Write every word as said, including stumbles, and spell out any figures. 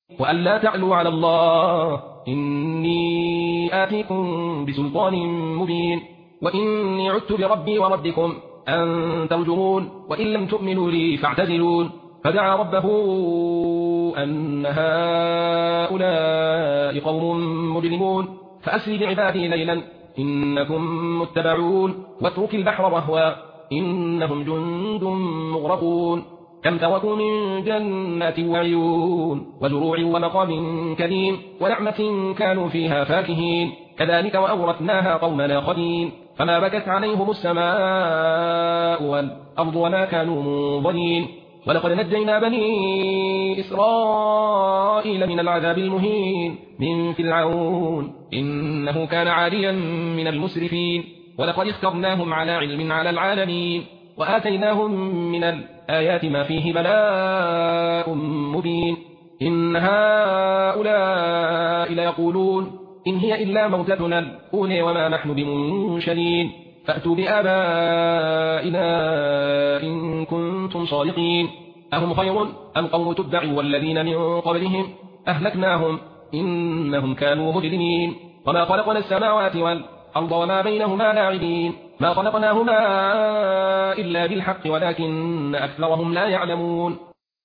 وأن لا تعلوا على الله إني آتيكم بسلطان مبين وإني عدت بربي وربكم أن ترجمون وإن لم تؤمنوا لي فاعتزلون فدعا ربه أن هؤلاء قوم مجرمون فأسر بعبادي ليلا إنكم متبعون واترك البحر رهوا إنهم جند مغرقون كم تركوا من جنات وعيون وزروع ومقام كريم ونعمة كانوا فيها فاكهين كذلك وأورثناها قوما آخرين فما بكت عليهم السماء والأرض وما كانوا منظرين ولقد نجينا بني إسرائيل من العذاب المهين من فرعون إنه كان عاليا من المسرفين ولقد اخترناهم على علم على العالمين وآتيناهم من الآيات ما فيه بلاء مبين إن هؤلاء ليقولون إن هي إلا موتتنا الأولى وما نحن بمنشرين فأتوا بآبائنا إن كنتم صادقين أهم خير أم قوم تبع والذين من قبلهم أهلكناهم إنهم كانوا مجرمين وما خلقنا السماوات والأرض وما بينهما لاعبين ما خلقناهما إلا بالحق ولكن أكثرهم لا يعلمون